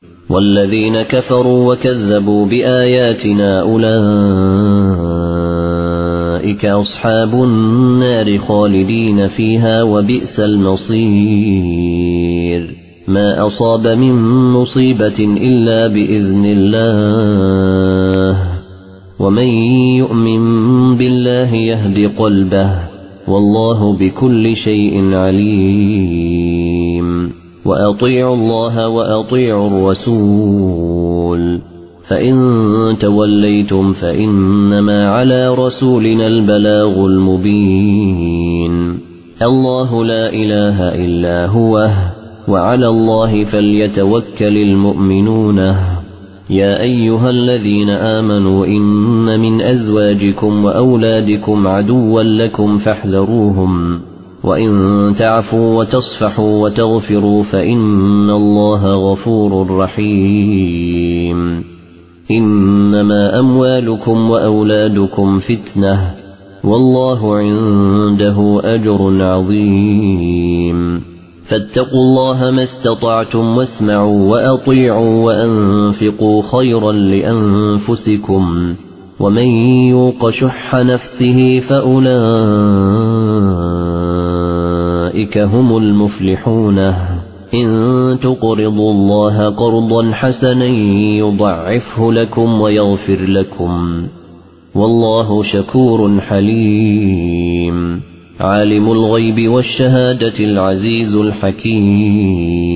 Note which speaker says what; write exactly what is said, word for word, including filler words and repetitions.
Speaker 1: والذين كفروا وكذبوا بآياتنا أولئك أصحاب النار خالدين فيها وبئس المصير ما أصاب من مصيبة إلا بإذن الله ومن يؤمن بالله يهد قلبه والله بكل شيء عليم وأطيعوا الله وأطيعوا الرسول فإن توليتم فإنما على رسولنا البلاغ المبين الله لا إله إلا هو وعلى الله فليتوكل المؤمنون يا أيها الذين آمنوا إن من أزواجكم وأولادكم عدوا لكم فاحذروهم وإن تعفوا وتصفحوا وتغفروا فإن الله غفور رحيم إنما أموالكم وأولادكم فتنة والله عنده أجر عظيم فاتقوا الله ما استطعتم واسمعوا وأطيعوا وأنفقوا خيرا لأنفسكم ومن يوق شح نفسه فأولئك هم المفلحون إن تقرضوا الله قرضا حسنا يضعفه لكم ويغفر لكم والله شكور حليم عالم الغيب والشهادة العزيز الحكيم